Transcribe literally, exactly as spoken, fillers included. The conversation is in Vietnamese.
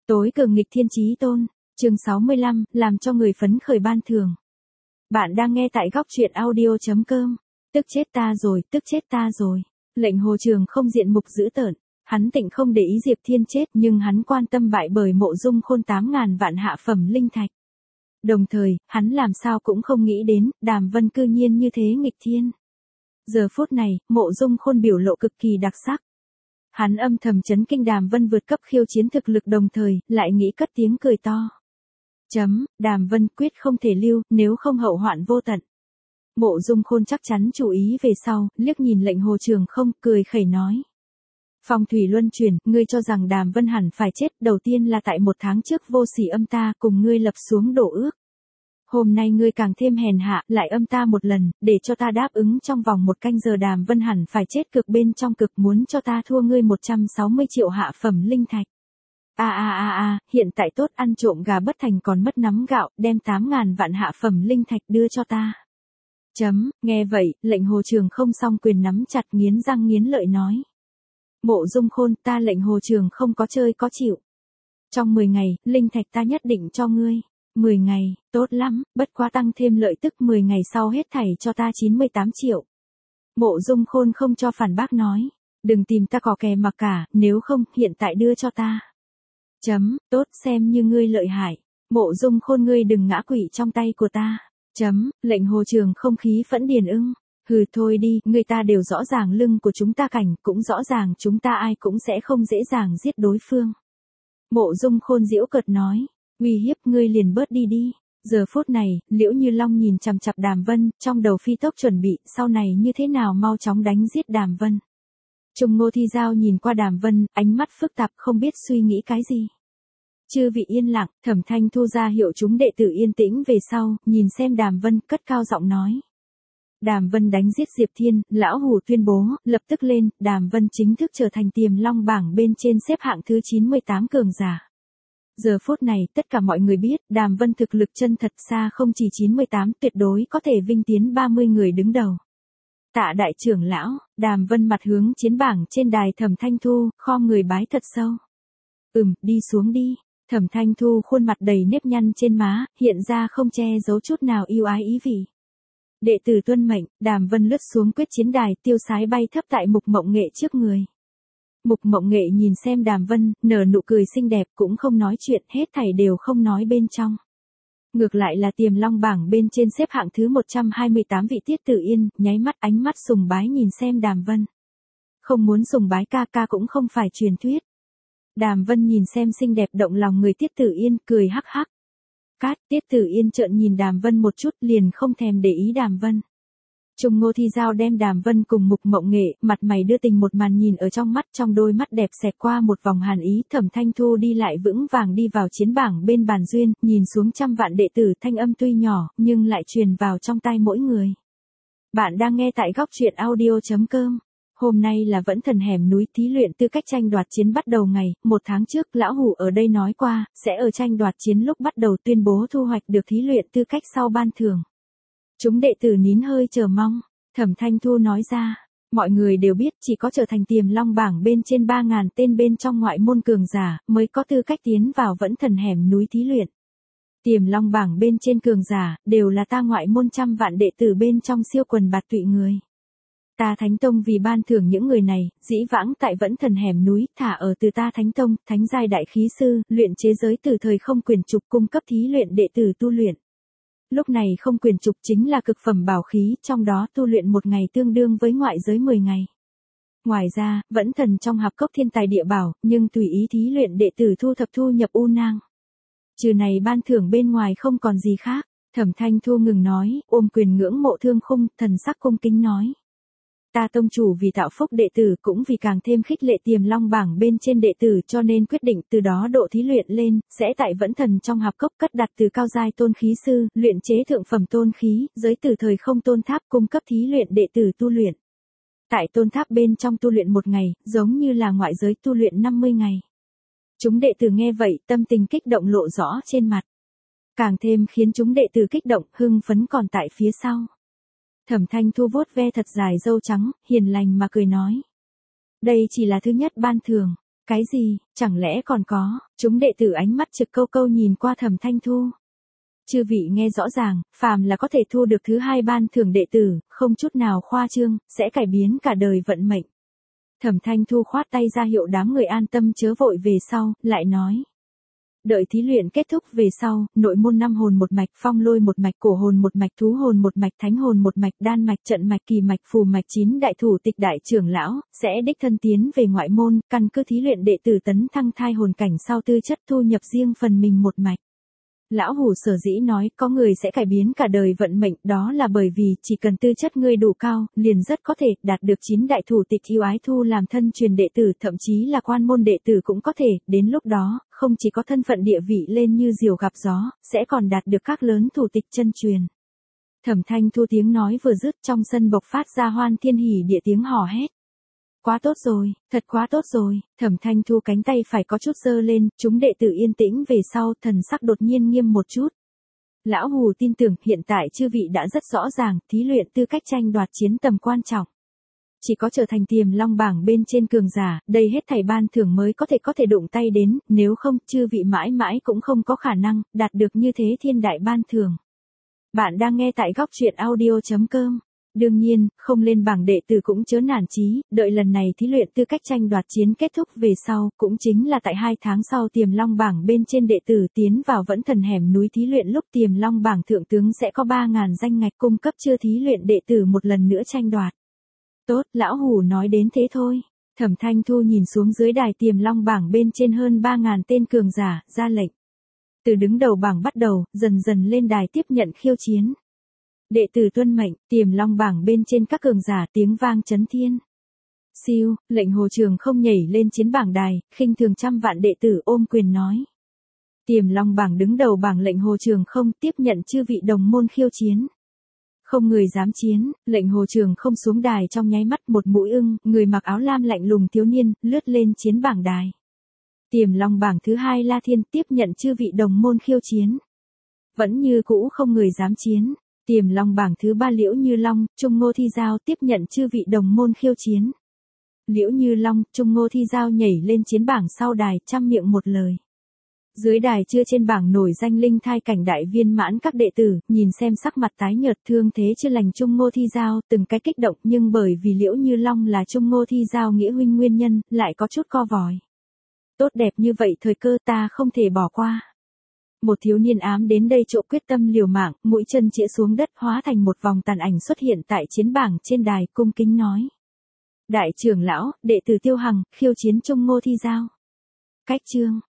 Tối cường nghịch thiên chí tôn, chương sáu mươi lăm, làm cho người phấn khởi ban thưởng. Bạn đang nghe tại góc truyện audio.com. Tức chết ta rồi, tức chết ta rồi. Lệnh Hồ Trường không diện mục dữ tợn, hắn tịnh không để ý Diệp Thiên chết, nhưng hắn quan tâm bại bởi Mộ Dung Khôn tám ngàn vạn hạ phẩm linh thạch. Đồng thời, hắn làm sao cũng không nghĩ đến, Đàm Vân cư nhiên như thế nghịch thiên. Giờ phút này, Mộ Dung Khôn biểu lộ cực kỳ đặc sắc. Hắn âm thầm chấn kinh Đàm Vân vượt cấp khiêu chiến thực lực, đồng thời, lại nghĩ cất tiếng cười to. Chấm, Đàm Vân quyết không thể lưu, nếu không hậu hoạn vô tận. Mộ Dung Khôn chắc chắn chú ý về sau, liếc nhìn Lệnh Hồ Trường không, cười khẩy nói. Phong thủy luân chuyển, ngươi cho rằng Đàm Vân hẳn phải chết, đầu tiên là tại một tháng trước vô sỉ âm ta cùng ngươi lập xuống đổ ước. Hôm nay ngươi càng thêm hèn hạ, lại âm ta một lần, để cho ta đáp ứng trong vòng một canh giờ Đàm Vân hẳn phải chết cực bên trong cực, muốn cho ta thua ngươi một trăm sáu mươi triệu hạ phẩm linh thạch. A a a a, hiện tại tốt, ăn trộm gà bất thành còn mất nắm gạo, đem tám ngàn vạn hạ phẩm linh thạch đưa cho ta. Chấm, nghe vậy, Lệnh Hồ Trường không song quyền nắm chặt, nghiến răng nghiến lợi nói. Mộ Dung Khôn, ta Lệnh Hồ Trường không có chơi có chịu. Trong mười ngày, linh thạch ta nhất định cho ngươi. mười ngày, tốt lắm, bất quá tăng thêm lợi tức mười ngày sau hết thảy cho ta chín mươi tám triệu. Mộ Dung Khôn không cho phản bác nói. Đừng tìm ta cò kè mặc cả, nếu không, hiện tại đưa cho ta. Chấm, tốt, xem như ngươi lợi hại. Mộ Dung Khôn, ngươi đừng ngã quỵ trong tay của ta. Chấm, Lệnh Hồ Trường không khí phẫn điền ưng. Hừ thôi đi, người ta đều rõ ràng lưng của chúng ta cảnh, cũng rõ ràng chúng ta ai cũng sẽ không dễ dàng giết đối phương. Mộ Dung Khôn giễu cợt nói. Uy hiếp ngươi liền bớt đi đi. Giờ phút này, Liễu Như Long nhìn chằm chằm Đàm Vân, trong đầu phi tốc chuẩn bị, sau này như thế nào mau chóng đánh giết Đàm Vân. Trung Ngô Thi Giao nhìn qua Đàm Vân, ánh mắt phức tạp không biết suy nghĩ cái gì. Chư vị yên lặng, Thẩm Thanh Thu ra hiệu chúng đệ tử yên tĩnh về sau, nhìn xem Đàm Vân, cất cao giọng nói. Đàm Vân đánh giết Diệp Thiên, lão hủ tuyên bố, lập tức lên, Đàm Vân chính thức trở thành Tiềm Long bảng bên trên xếp hạng thứ chín mươi tám cường giả. Giờ phút này, tất cả mọi người biết, Đàm Vân thực lực chân thật xa không chỉ chín mươi tám, tuyệt đối có thể vinh tiến ba mươi người đứng đầu. Tạ đại trưởng lão, Đàm Vân mặt hướng chiến bảng trên đài Thẩm Thanh Thu, khom người bái thật sâu. Ừm, đi xuống đi. Thẩm Thanh Thu khuôn mặt đầy nếp nhăn trên má, hiện ra không che giấu chút nào yêu ái ý vị. Đệ tử tuân mệnh, Đàm Vân lướt xuống quyết chiến đài, tiêu sái bay thấp tại Mục Mộng Nghệ trước người. Mục Mộng Nghệ nhìn xem Đàm Vân, nở nụ cười xinh đẹp, cũng không nói chuyện, hết thảy đều không nói bên trong. Ngược lại là Tiềm Long bảng bên trên xếp hạng thứ một trăm hai mươi tám vị Tiết Tử Yên, nháy mắt ánh mắt sùng bái nhìn xem Đàm Vân. Không muốn sùng bái ca ca cũng không phải truyền thuyết. Đàm Vân nhìn xem xinh đẹp động lòng người Tiết Tử Yên, cười hắc hắc. Cát, Tiết Tử Yên trợn nhìn Đàm Vân một chút, liền không thèm để ý Đàm Vân. Trung Ngô Thi Giao đem Đàm Vân cùng Mục Mộng Nghệ, mặt mày đưa tình một màn nhìn ở trong mắt, trong đôi mắt đẹp xẹt qua một vòng hàn ý. Thẩm Thanh Thu đi lại vững vàng đi vào chiến bảng bên bàn duyên, nhìn xuống trăm vạn đệ tử, thanh âm tuy nhỏ, nhưng lại truyền vào trong tai mỗi người. Bạn đang nghe tại góc truyện audio.com. Hôm nay là Vẫn Thần hẻm núi thí luyện tư cách tranh đoạt chiến bắt đầu ngày, một tháng trước lão hủ ở đây nói qua, sẽ ở tranh đoạt chiến lúc bắt đầu tuyên bố thu hoạch được thí luyện tư cách sau ban thưởng. Chúng đệ tử nín hơi chờ mong, Thẩm Thanh Thu nói ra, mọi người đều biết chỉ có trở thành Tiềm Long bảng bên trên ba ngàn tên bên trong ngoại môn cường giả, mới có tư cách tiến vào Vẫn Thần hẻm núi thí luyện. Tiềm Long bảng bên trên cường giả, đều là ta ngoại môn trăm vạn đệ tử bên trong siêu quần bạt tụy người. Ta Thánh Tông vì ban thưởng những người này, dĩ vãng tại Vẫn Thần hẻm núi, thả ở từ ta Thánh Tông, thánh giai đại khí sư, luyện chế giới từ thời không quyền trục cung cấp thí luyện đệ tử tu luyện. Lúc này không quyền trục chính là cực phẩm bảo khí, trong đó tu luyện một ngày tương đương với ngoại giới mười ngày. Ngoài ra, Vẫn Thần trong hạp cốc thiên tài địa bảo, nhưng tùy ý thí luyện đệ tử thu thập thu nhập u nang. Trừ này ban thưởng bên ngoài không còn gì khác. Thẩm Thanh Thu ngừng nói, ôm quyền ngưỡng mộ Thương Khung, thần sắc cung kính nói. Ta tông chủ vì tạo phúc đệ tử cũng vì càng thêm khích lệ Tiềm Long bảng bên trên đệ tử cho nên quyết định từ đó độ thí luyện lên, sẽ tại Vẫn Thần trong hạp cốc cất đặt từ cao giai tôn khí sư, luyện chế thượng phẩm tôn khí, giới từ thời không tôn tháp cung cấp thí luyện đệ tử tu luyện. Tại tôn tháp bên trong tu luyện một ngày, giống như là ngoại giới tu luyện năm mươi ngày. Chúng đệ tử nghe vậy, tâm tình kích động lộ rõ trên mặt. Càng thêm khiến chúng đệ tử kích động, hưng phấn còn tại phía sau. Thẩm Thanh Thu vuốt ve thật dài râu trắng, hiền lành mà cười nói. Đây chỉ là thứ nhất ban thưởng, Cái gì, chẳng lẽ còn có, chúng đệ tử ánh mắt trực câu câu nhìn qua Thẩm Thanh Thu. Chư vị nghe rõ ràng, phàm là có thể thu được thứ hai ban thưởng đệ tử, không chút nào khoa trương, sẽ cải biến cả đời vận mệnh. Thẩm Thanh Thu khoát tay ra hiệu đám người an tâm chớ vội về sau, lại nói. Đợi thí luyện kết thúc về sau, nội môn năm hồn một mạch, phong lôi một mạch, cổ hồn một mạch, thú hồn một mạch, thánh hồn một mạch, đan mạch, trận mạch, kỳ mạch, phù mạch, chín đại thủ tịch đại trưởng lão, sẽ đích thân tiến về ngoại môn, căn cứ thí luyện đệ tử tấn thăng thai hồn cảnh sau tư chất thu nhập riêng phần mình một mạch. Lão Hủ sở dĩ nói có người sẽ cải biến cả đời vận mệnh, đó là bởi vì chỉ cần tư chất ngươi đủ cao, liền rất có thể đạt được chín đại thủ tịch yêu ái thu làm thân truyền đệ tử, thậm chí là quan môn đệ tử cũng có thể, đến lúc đó, không chỉ có thân phận địa vị lên như diều gặp gió, sẽ còn đạt được các lớn thủ tịch chân truyền. Thẩm Thanh Thu tiếng nói vừa dứt, trong sân bộc phát ra hoan thiên hỉ địa tiếng hò hét. Quá tốt rồi, thật quá tốt rồi, Thẩm Thanh Thu cánh tay phải có chút giơ lên, chúng đệ tử yên tĩnh về sau, thần sắc đột nhiên nghiêm một chút. Lão Hủ tin tưởng hiện tại chư vị đã rất rõ ràng, thí luyện tư cách tranh đoạt chiến tầm quan trọng. Chỉ có trở thành tiềm long bảng bên trên cường giả, đây hết thảy ban thưởng mới có thể có thể đụng tay đến, nếu không, chư vị mãi mãi cũng không có khả năng, đạt được như thế thiên đại ban thưởng. Bạn đang nghe tại góc truyện audio chấm com. Đương nhiên, không lên bảng đệ tử cũng chớ nản chí, đợi lần này thí luyện tư cách tranh đoạt chiến kết thúc về sau, cũng chính là tại hai tháng sau tiềm long bảng bên trên đệ tử tiến vào vẫn thần hẻm núi thí luyện lúc tiềm long bảng thượng tướng sẽ có ba ngàn danh ngạch cung cấp chưa thí luyện đệ tử một lần nữa tranh đoạt. Tốt, Lão Hủ nói đến thế thôi. Thẩm Thanh Thu nhìn xuống dưới đài tiềm long bảng bên trên hơn ba ngàn tên cường giả, ra lệnh. Từ đứng đầu bảng bắt đầu, dần dần lên đài tiếp nhận khiêu chiến. Đệ tử tuân mệnh, tiềm long bảng bên trên các cường giả tiếng vang chấn thiên. Siêu, lệnh Hồ Trường không nhảy lên chiến bảng đài, khinh thường trăm vạn đệ tử ôm quyền nói. Tiềm long bảng đứng đầu bảng lệnh Hồ Trường không tiếp nhận chư vị đồng môn khiêu chiến. Không người dám chiến, lệnh Hồ Trường không xuống đài trong nháy mắt một mũi ưng, người mặc áo lam lạnh lùng thiếu niên, lướt lên chiến bảng đài. Tiềm long bảng thứ hai La Thiên tiếp nhận chư vị đồng môn khiêu chiến. Vẫn như cũ không người dám chiến. Tiềm long bảng thứ ba Liễu Như Long, Trung Ngô Thi Giao tiếp nhận chư vị đồng môn khiêu chiến. Liễu Như Long, Trung Ngô Thi Giao nhảy lên chiến bảng sau đài, trăm miệng một lời. Dưới đài chưa trên bảng nổi danh linh thai cảnh đại viên mãn các đệ tử, nhìn xem sắc mặt tái nhợt thương thế chưa lành Trung Ngô Thi Giao, từng cái kích động, nhưng bởi vì Liễu Như Long là Trung Ngô Thi Giao nghĩa huynh nguyên nhân, lại có chút co vòi. Tốt đẹp như vậy thời cơ ta không thể bỏ qua. Một thiếu niên ám đến đây chỗ quyết tâm liều mạng, mũi chân chĩa xuống đất hóa thành một vòng tàn ảnh xuất hiện tại chiến bảng trên đài, cung kính nói. Đại trưởng lão, đệ tử Tiêu Hằng, khiêu chiến Trung Ngô Thi Giao. Cách chương,